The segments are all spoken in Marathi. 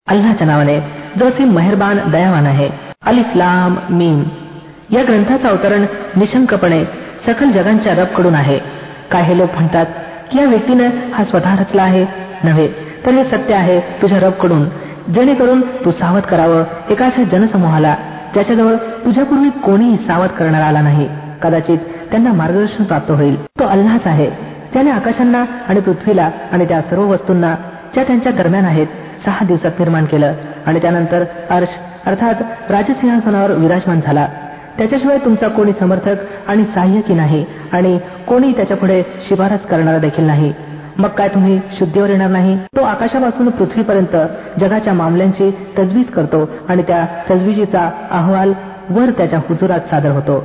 अल्लाच्या नावाने जो असीम मेहरबान दयावान आहे. अलिफ लाम मीम. या ग्रंथाचं अवतरण निशंकपणे सकल जगांच्या रबकडून आहे. काय हे लोक म्हणतात की या व्यक्तीने हा स्वतः रचला आहे? नव्हे, तर हे सत्य आहे तुझ्या रबकडून, जेणेकरून तू सावध करावं एका अशा जनसमूहाला ज्याच्याजवळ तुझ्यापूर्वी कोणीही सावध करणारा आला नाही. कदाचित त्यांना मार्गदर्शन प्राप्त होईल. तो अल्लाच आहे ज्याने आकाशांना आणि पृथ्वीला आणि त्या सर्व वस्तूंना ज्या त्यांच्या दरम्यान आहेत 6 दिवसात निर्माण केलं आणि त्यानंतर अर्श अर्थात राजसिंहासनावर विराजमान झाला. त्याच्याशिवाय तुमचा कोणी समर्थक आणि सहाय्यकी नाही आणि कोणी त्याच्यापुढे शिफारस करणारा देखील नाही. मग काय तुम्ही शुद्धीवर येणार नाही? तो आकाशापासून पृथ्वीपर्यंत जगाच्या मामल्यांची तजवीज करतो आणि त्या तजवीजीचा अहवाल वर त्याच्या हुजुरात सादर होतो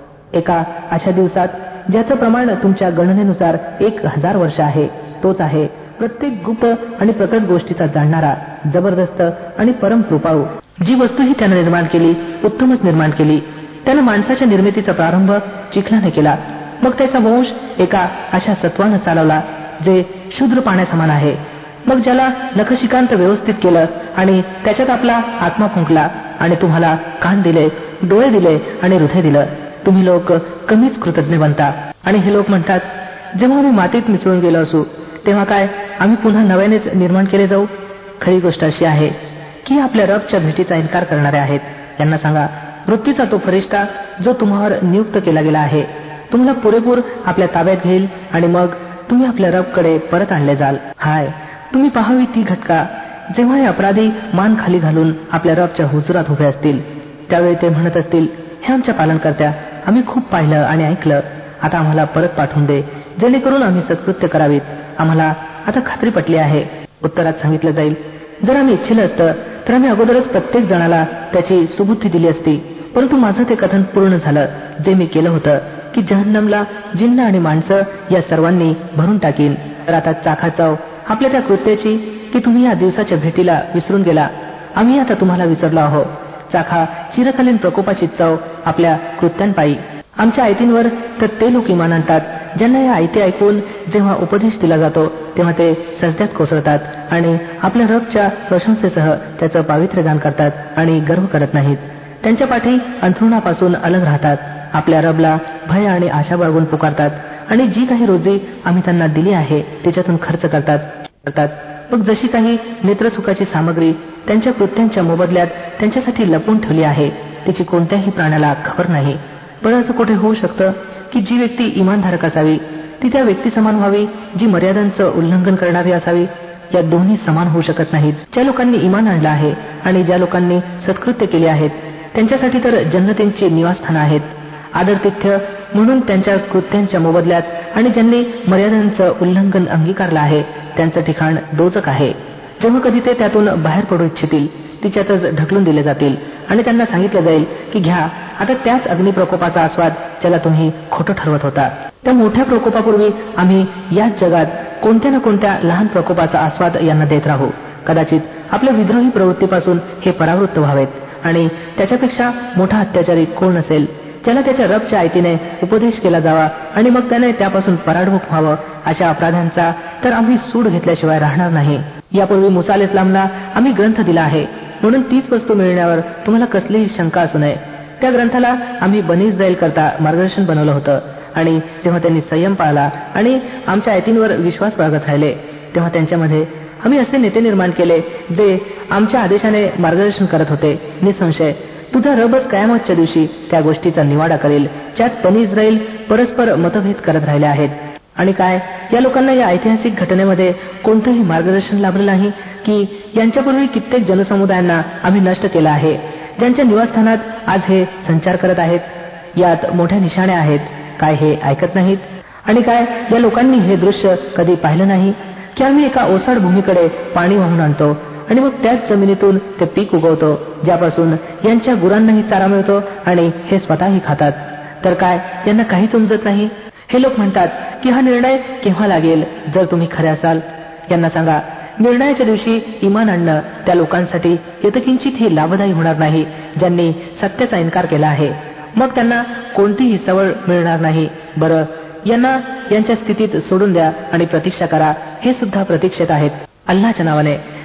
एका अशा दिवसात ज्याचं प्रमाण तुमच्या गणनेनुसार 1000 वर्ष आहे. तोच आहे प्रत्येक गुप्त आणि प्रकट गोष्टीचा जाणणारा, जबरदस्त आणि परम कृपाळू. जी वस्तूही त्यानं निर्माण केली उत्तमच निर्माण केली. त्यानं माणसाच्या निर्मितीचा प्रारंभ चिखलाने केला, मग त्याचा वंश एका अशा सत्वानं चालवला जे शुद्र पाण्यासमान आहे. मग ज्याला नखशिकांत व्यवस्थित केलं आणि त्याच्यात आपला आत्मा फुंकला आणि तुम्हाला कान दिले, डोळे दिले आणि हृदय दिलं. तुम्ही लोक कमीच कृतज्ञ बनता. आणि हे लोक म्हणतात, जेव्हा आम्ही मातीत मिसळून गेलो असू तेव्हा काय आम्ही पुन्हा नव्यानेच निर्माण केले जाऊ? खरी गोष्ट अशी आहे की आपल्या रबच्या भेटीचा इन्कार करणारे आहेत. यांना सांगा, मृत्यूचा तो फरिश्ता जो तुम्हावर नियुक्त केला गेला आहे तुम्हाला पुरेपूर आपल्या ताब्यात घेईल आणि मग तुम्ही आपल्या रबकडे परत आणले जाल. हाय, तुम्ही पाहावी ती घटका जेव्हा हे अपराधी मान खाली घालून आपल्या रबच्या हुजुरात उभे असतील. त्यावेळी ते म्हणत असतील, हे आमच्या पालनकर्त्या, आम्ही खूप पाहिलं आणि ऐकलं. आता आम्हाला परत पाठवून दे जेणेकरून आम्ही सत्कृत्य करावीत. आम्हाला आता खात्री पटली आहे. उत्तरात सांगितलं जाईल, जर आम्ही इच्छिलं असतं तर आम्ही अगोदरच प्रत्येक जणाला त्याची सुबुद्धी दिली असती. परंतु माझं ते कथन पूर्ण झालं जे मी केलं होतं की जहन्नमला जिन्न आणि माणसं या सर्वांनी भरून टाकीन. तर आता चाखा चाव आपल्या त्या कृत्याची की तुम्ही या दिवसाच्या भेटीला विसरून गेला. आम्ही आता तुम्हाला विसरलो आहोत. चाखा चिरकालीन प्रकोपाची चव आपल्या कृत्यांपायी. आमच्या आयतींवर तर ते लोक इमान आणतात ज्यांना या आयती ऐकून जेव्हा उपदेश दिला जातो तेव्हा ते सजद्यात कोसळतात आणि आपल्या रबच्या प्रशंसेसह त्याचं पावित्र्य गान करतात आणि गर्व करत नाहीत. त्यांच्या पाठी अंथरुणापासून अलग राहतात. आपल्या रबला भय आणि आशा बाळगून पुकारतात आणि जी काही रोजी आम्ही त्यांना दिली आहे त्याच्यातून खर्च करतात. मग जशी काही नेत्रसुखाची सामग्री त्यांच्या कृत्यांच्या मोबदल्यात त्यांच्यासाठी लपून ठेवली आहे तिची कोणत्याही प्राण्याला खबर नाही. बरं, असं कुठे होऊ शकतं की जी व्यक्ती इमानधारक असावी ती त्या व्यक्ती समान व्हावी जी मर्यादांचं उल्लंघन करणारी असावी? या दोन्ही समान होऊ शकत नाहीत. ज्या लोकांनी इमान आणलं आहे आणि ज्या लोकांनी सत्कृत्य केले आहेत त्यांच्यासाठी तर जन्नतींची निवासस्थानं आहेत, आदरतिथ्य म्हणून त्यांच्या कृत्यांच्या मोबदल्यात. आणि ज्यांनी मर्यादांचं उल्लंघन अंगीकारलं आहे त्यांचं ठिकाण दोजक आहे. जेव्हा कधी ते त्यातून बाहेर पडू इच्छितील तिच्यातच ढकलून दिले जातील आणि त्यांना सांगितलं जाईल की घ्या आता त्याच अग्निप्रकोपाचा आस्वाद ज्याला तुम्ही खोटं ठरवत होता. त्या मोठ्या प्रकोपापूर्वी आम्ही याच जगात कोणत्या ना कोणत्या लहान प्रकोपाचा आस्वाद यांना देत राहू. कदाचित आपल्या विद्रोही प्रवृत्तीपासून हे परावृत्त व्हावेत आणि त्याच्यापेक्षा मोठा अत्याचारी कोण नसेल ज्याला त्याच्या रबच्या आयतीने उपदेश केला जावा आणि मग त्याने त्यापासून पराडमुख व्हावं. अशा अपराध्यांचा तर आम्ही सूड घेतल्याशिवाय राहणार नाही. यापूर्वी मुसा अलैहिस्सलामला आम्ही ग्रंथ दिला आहे म्हणून तीच वस्तू मिळण्यावर तुम्हाला कसलीही शंका असू नये. त्या ग्रंथाला आम्ही बनी इस्राईल करता मार्गदर्शन बनवलं होतं आणि जेव्हा त्यांनी संयम पाळला आणि आमच्या आयतींवर विश्वास बाळगत राहिले तेव्हा त्यांच्यामध्ये आम्ही असे नेते निर्माण केले जे आमच्या आदेशाने मार्गदर्शन करत होते. निसंशय तुझा रबच कयामतच्या दिवशी त्या गोष्टीचा निवाडा करेल ज्यात बनी इस्राईल परस्पर मतभेद करत राहिले आहेत. आणि काय या लोकांना या ऐतिहासिक घटनेमध्ये कोणतंही मार्गदर्शन लाभलं नाही की यांच्यापूर्वी कित्येक जनसमुदायांना आम्ही नष्ट केलं आहे ज्यांच्या निवासस्थानात आज हे संचार करत आहेत. यात मोठ्या निशाण्या आहेत, काय हे ऐकत नाहीत? आणि काय या लोकांनी हे दृश्य कधी पाहिलं नाही की आम्ही एका ओसाड भूमीकडे पाणी वाहून आणतो आणि मग त्याच जमिनीतून ते पीक उगवतो ज्यापासून यांच्या गुरांनाही चारा मिळतो आणि हे स्वतःही खातात. तर काय यांना काहीच उमजत नाही? हे लोक म्हणतात की हा निर्णय केव्हा लागेल जर तुम्ही खरे असाल. यांना सांगा, निर्णयाच्या दिवशी इमान आणणं त्या लोकांसाठी यतकिंचित हे लाभदायी होणार नाही ज्यांनी सत्याचा इन्कार केला आहे. मग त्यांना कोणतीही सवड मिळणार नाही. बरं, यांना यांच्या स्थितीत सोडून द्या आणि प्रतीक्षा करा, हे सुद्धा प्रतीक्षेत आहेत. अल्लाच्या नावाने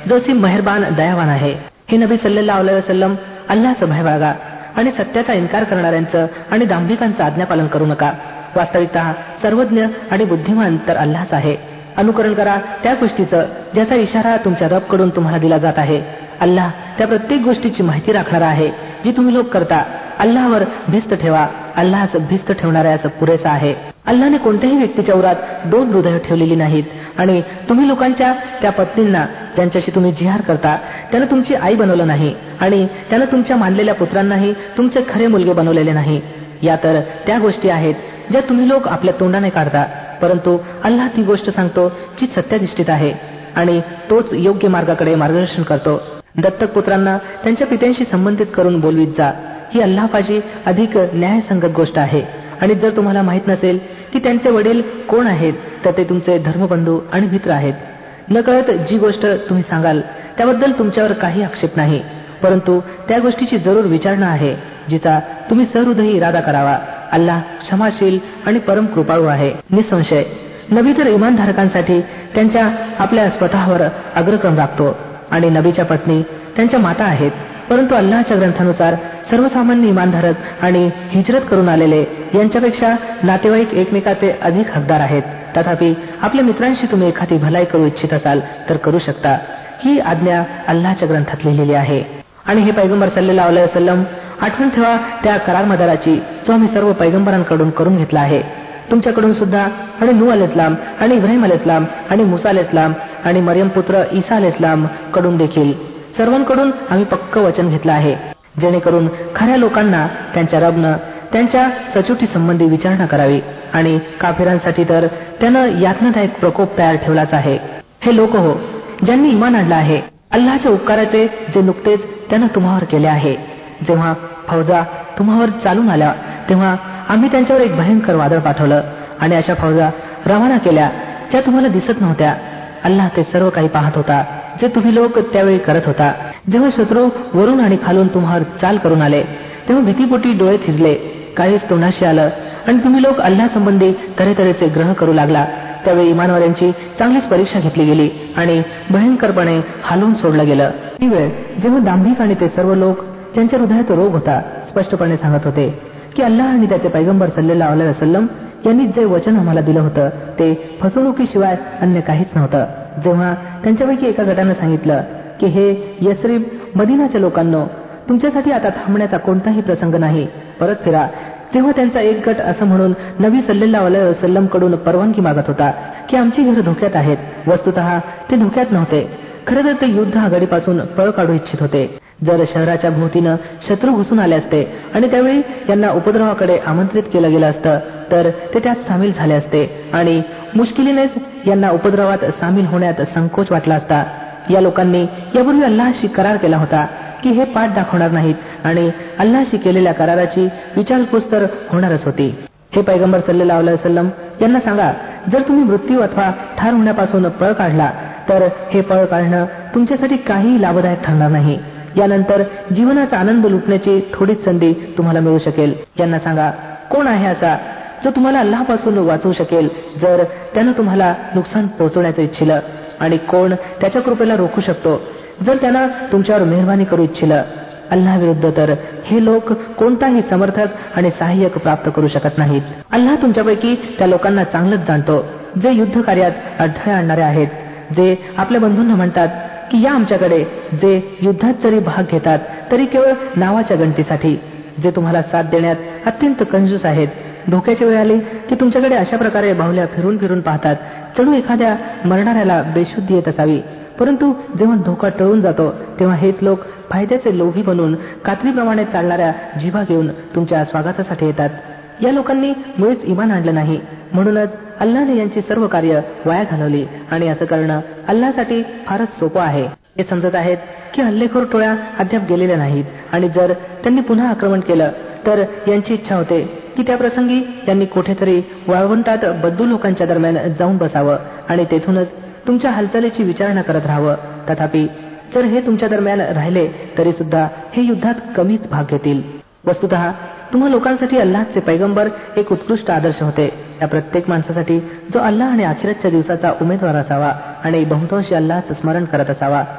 जो असीम मेहरबान दयावान आहे. हे नबी सल्लल्लाहु अलैहि वसल्लम, अल्लाहचं भय बाळगा आणि सत्याचा इन्कार करणाऱ्यांचं आणि दांभिकांचं आज्ञापालन करू नका. वास्तविकतः सर्वज्ञ आणि बुद्धिमान तर अल्लाहच आहे. अनुकरण करा त्या गोष्टीचं ज्याचा इशारा तुमच्या रबकडून तुम्हाला दिला जात आहे. अल्लाह त्या प्रत्येक गोष्टीची माहिती राखणारा आहे जी तुम्ही लोक करता. अल्लाहवर भिस्त ठेवा, अल्लाहच भिस्त ठेवणाऱ्यास पुरेसा आहे. अल्लाहने कोणत्याही व्यक्तीच्या उरात 2 हृदय ठेवलेली नाहीत आणि तुम्ही लोकांच्या त्या पत्नींना ज्यांच्याशी तुम्ही जिहार करता त्यानं तुमची आई बनवलं नाही आणि त्यानं तुमच्या मानलेल्या पुत्रांनाही तुमचे खरे मुलगे बनवलेले नाही. या तर त्या गोष्टी आहेत ज्या तुम्ही लोक आपल्या तोंडाने काढता, परंतु अल्लाह ती गोष्ट सांगतो जी सत्याधिष्ठित आहे आणि तोच योग्य मार्गाकडे मार्गदर्शन करतो. दत्तक पुत्रांना त्यांच्या पित्यांशी संबंधित करून बोलवीत जा. ही अल्लाहपाशी अधिक न्यायसंगत गोष्ट आहे. आणि जर तुम्हाला माहित नसेल की त्यांचे वडील कोण आहेत तर ते तुमचे धर्मबंधू आणि मित्र आहेत. नकळत जी गोष्ट तुम्ही सांगाल त्याबद्दल तुमच्यावर काही आक्षेप नाही, परंतु त्या गोष्टीची जरूर विचारणा आहे जिचा तुम्ही सहृदयी इरादा करावा. अल्लाह क्षमाशील आणि परम कृपाळू आहे. निसंशय नबी तर इमानधारकांसाठी त्यांच्या आपल्या स्वतःवर अग्रक्रम राखतो आणि नबीच्या पत्नी त्यांच्या माता आहेत. परंतु अल्लाहच्या ग्रंथानुसार सर्वसामान्य इमानधारक आणि हिजरत करून आलेले यांच्यापेक्षा नातेवाईक एकमेकाचे अधिक हकदार आहेत. तथापि आपल्या मित्रांशी तुम्ही एखादी भलाई करू इच्छित असाल तर करू शकता. ही आज्ञा अल्लाहच्या ग्रंथात लिहिलेली आहे. आणि हे पैगंबर सल्लल्लाहु अलैहि वसल्लम, आठवण ठेवा त्या करारमदाराची जो आम्ही सर्व पैगंबरांकडून करून घेतला आहे. तुमच्याकडून सुद्धा आणि नूह अलैहिस्सलाम आणि इब्राहिम अलैहिस्सलाम आणि मुसा अलैहिस्सलाम आणि मरियम पुत्र ईसा अलैहिस्सलाम कडून देखील सर्वांकडून आम्ही पक्क वचन घेतलं आहे, जेणेकरून खऱ्या लोकांना त्यांच्या रबनं त्यांच्या सचोटी संबंधी विचारणा करावी आणि काफिरांसाठी तर त्यानं यातनादायक प्रकोप तयार ठेवलाच आहे. हे लोक हो ज्यांनी इमान आणलं आहे, अल्लाहच्या उपकाराचे जे नुकतेच त्यानं तुम्हावर केले आहे. जेव्हा फौजा तुम्हावर चालून आल्या तेव्हा आम्ही त्यांच्यावर एक भयंकर वादळ पाठवलं आणि अशा फौजा रवाना केल्या ज्या तुम्हाला दिसत नव्हत्या. अल्लाह ते सर्व काही पाहत होता जे तुम्ही लोक त्यावेळी करत होता. जेव्हा शत्रू वरून आणि खालून तुम्हावर चाल करून आले तेव्हा भीतीपोटी डोळे थिजले, काहीच तोंडाशी आलं आणि तुम्ही लोक अल्लाह संबंधी तऱ्हेतऱ्हेचे ग्रह करू लागला. त्यावेळी इमानवाल्यांची चांगलीच परीक्षा घेतली गेली आणि भयंकरपणे हालवून सोडलं गेलं. ही वेळ जेव्हा दांभिक आणि ते सर्व लोक ज्यांच्या हृदयात रोग होता स्पष्टपणे सांगत होते की अल्लाह आणि त्याचे पैगंबर सल्लल्लाहु अलैहि वसल्लम यांनी जे वचन आम्हाला दिलं होतं ते फसवणुकीशिवाय अन्य काहीच नव्हतं. जेव्हा त्यांच्यापैकी एका गटानं सांगितलं की हे यसरीब मदिनाच्या लोकांनो, तुमच्यासाठी आता थांबण्याचा कोणताही प्रसंग नाही, परत फिरा, तेव्हा त्यांचा एक गट असं म्हणून नबी सल्लल्लाहु अलैहि वसल्लम कडून परवानगी मागत होता की आमची घरं धोक्यात आहेत. वस्तुतः ते धोक्यात नव्हते. खरं तर ते युद्ध आघाडीपासून पळ काढू इच्छित होते. जर शहराच्या भोवतीनं शत्रू घुसून आले असते आणि त्यावेळी यांना उपद्रवाकडे आमंत्रित केलं गेलं असतं तर ते त्यात सामील झाले असते आणि मुश्किलीनेच यांना उपद्रवात सामील होण्यात संकोच वाटला असता. या लोकांनी यापूर्वी अल्लाहशी करार केला होता की हे पाठ दाखवणार नाहीत आणि अल्लाहशी केलेल्या कराराची विचारपूस तर होणारच होती. हे पैगंबर सल्लल्लाहु अलैहि वसल्लम यांना सांगा, जर तुम्ही मृत्यू अथवा ठार होण्यापासून पळ काढला तर हे पळ काढणं तुमच्यासाठी काही लाभदायक ठरणार नाही. यानंतर जीवनाचा आनंद लुटण्याची थोडीच संधी तुम्हाला मिळू शकेल. यांना सांगा, कोण आहे असा जो तुम्हाला अल्लाहपासून वाचवू शकेल जर त्यानं तुम्हाला नुकसान पोहोचवण्याचं इच्छिलं, आणि कोण त्याच्या कृपेला रोखू शकतो जर त्यानं तुमच्यावर मेहरबानी करू इच्छिलं. अल्लाह विरुद्ध तर हे लोक कोणताही समर्थक आणि सहाय्यक प्राप्त करू शकत नाहीत. अल्लाह तुमच्यापैकी त्या लोकांना चांगलंच जाणतो जे युद्ध कार्यात अडथळे आणणारे आहेत, जे आपल्या बंधूंना म्हणतात की या आमच्याकडे, जे युद्धात जरी भाग घेतात तरी केवळ नावाच्या गणतीसाठी, जे तुम्हाला साथ देण्यात अत्यंत कंजूस आहेत. धोक्याची वेळ आली की तुमच्याकडे अशा प्रकारे बाहुल्या फिरून फिरून पाहतात जणू एखाद्या मरणाऱ्याला बेशुद्धी येत असावी. परंतु जेव्हा धोका टळून जातो तेव्हा हेच लोक फायद्याचे लोभी बनून कात्रीप्रमाणे चालणाऱ्या जिभा घेऊन तुमच्या स्वागतासाठी येतात. या लोकांनी मुळीच इमान आणलं नाही, म्हणूनच अल्लाहने यांची सर्व कार्य वाया घालवली आणि असं करणं अल्लाहसाठी फारच सोपं आहे. हे समजत आहेत की हल्लेखोर टोळ्या अद्याप गेलेल्या नाहीत आणि जर त्यांनी पुन्हा आक्रमण केलं तर यांची इच्छा होते की त्या प्रसंगी त्यांनी कुठेतरी वाळवंटात बद्दू लोकांच्या दरम्यान जाऊन बसावं आणि तेथूनच तुमच्या हालचालीची विचारणा करत राहावं. तथापि जर हे तुमच्या दरम्यान राहिले तरी सुद्धा हे युद्धात कमीच भाग घेतील. वस्तुतः तुम्हा लोकांसाठी अल्लाहचे पैगंबर एक उत्कृष्ट आदर्श होते. या प्रत्येक माणसासाठी जो अल्लाह आणि आखिरतच्या दिवसाचा उमेदवार असावा आणि बहुतांशी अल्लाहचं स्मरण करत असावा.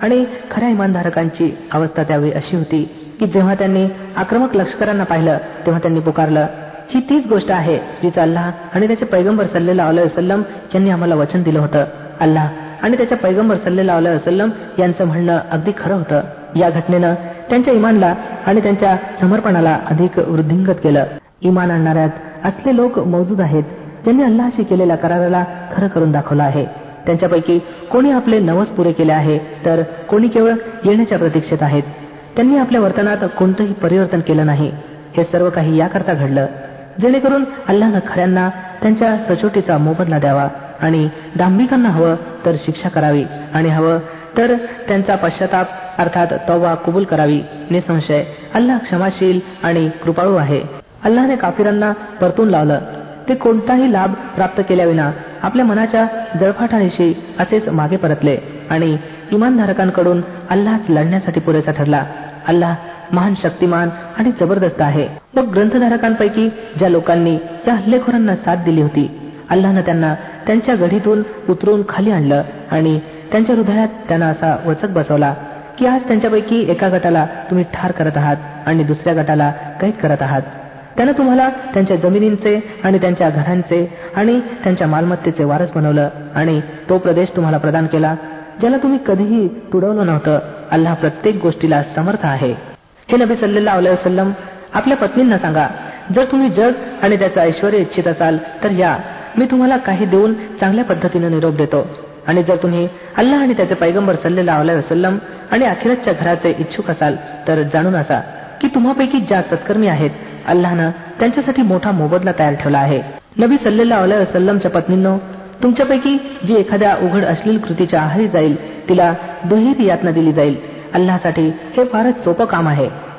आणि खऱ्या इमानधारकांची अवस्था त्यावेळी अशी होती की जेव्हा त्यांनी आक्रमक लष्करांना पाहिलं तेव्हा त्यांनी पुकारलं, ही तीच गोष्ट आहे जिचं अल्लाह आणि त्याचे पैगंबर सल्लल्लाहु अलैहि वसल्लम यांनी आम्हाला वचन दिलं होतं. अल्लाह आणि त्याच्या पैगंबर सल्लल्लाहु अलैहि वसल्लम यांचं म्हणणं अगदी खरं होतं. या घटनेनं त्यांच्या इमानला आणि त्यांच्या समर्पणाला अधिक वृद्धिंगत केलं. इमान आणणाऱ्यात असले लोक मौजूद आहेत ज्यांनी अल्लाहशी केलेल्या कराराला खरं करून दाखवलं आहे. त्यांच्यापैकी कोणी आपले नवस पुरे केले आहे तर कोणी केवळ येण्याच्या प्रतीक्षेत आहेत. त्यांनी आपल्या वर्तनात कोणतंही परिवर्तन केलं नाही. हे सर्व काही याकरता घडलं जेणेकरून अल्लाहनं खऱ्यांना त्यांच्या सचोटीचा मोबदला द्यावा आणि दांभिकांना हवं तर शिक्षा करावी आणि हवं तर त्यांचा पश्चाताप अर्थात तौबा कबूल करावी. निसंशय अल्लाह क्षमाशील आणि कृपाळू आहे. अल्लाहने काफिरांना परतून लावलं. ते कोणताही लाभ प्राप्त केल्याविना आपल्या मनाच्या जळफाटानिशी असेच मागे परतले आणि इमानधारकांकडून अल्लाहच लढण्यासाठी पुरेसा ठरला. अल्लाह महान शक्तिमान आणि जबरदस्त आहे. मग ग्रंथधारकांपैकी ज्या लोकांनी या हल्लेखोरांना साथ दिली होती अल्लाहनं त्यांना त्यांच्या गढीतून उतरून खाली आणलं आणि त्यांच्या हृदयात त्यांना असा वचक बसवला की आज त्यांच्यापैकी एका गटाला तुम्ही ठार करत आहात आणि दुसऱ्या गटाला कैद करत आहात. त्यानं तुम्हाला त्यांच्या जमिनींचे आणि त्यांच्या घरांचे आणि त्यांच्या मालमत्तेचे वारस बनवलं आणि तो प्रदेश तुम्हाला प्रदान केला ज्याला तुम्ही कधीही तुडवलं नव्हतं. अल्लाह प्रत्येक गोष्टीला समर्थ आहे. हे नबी सल्लल्लाहु अलैहि वसल्लम आपल्या पत्नींना सांगा, जर तुम्ही जग आणि त्याचं ऐश्वर्य इच्छित असाल तर या, मी तुम्हाला काही देऊन चांगल्या पद्धतीने निरोप देतो. आणि जर तुम्ही अल्लाह आणि त्याचे पैगंबर सल्लल्लाहु अलैहि वसल्लम आणि आखिरतच्या घराचे इच्छुक असाल तर जाणून असा की तुम्हापैकी ज्या सत्कर्मी आहेत अल्लाहनं त्यांच्यासाठी मोठा मोबदला तयार ठेवला आहे. नबी सल्लल्लाहु अलैहि वसल्लमच्या पत्नींनो, तुमच्यापैकी जी एखाद्या उघड अश्लील कृतीच्या आहारी जाईल तिला दुहेरी यातना दिली जाईल. अल्लाहसाठी हे फारच सोपं काम आहे.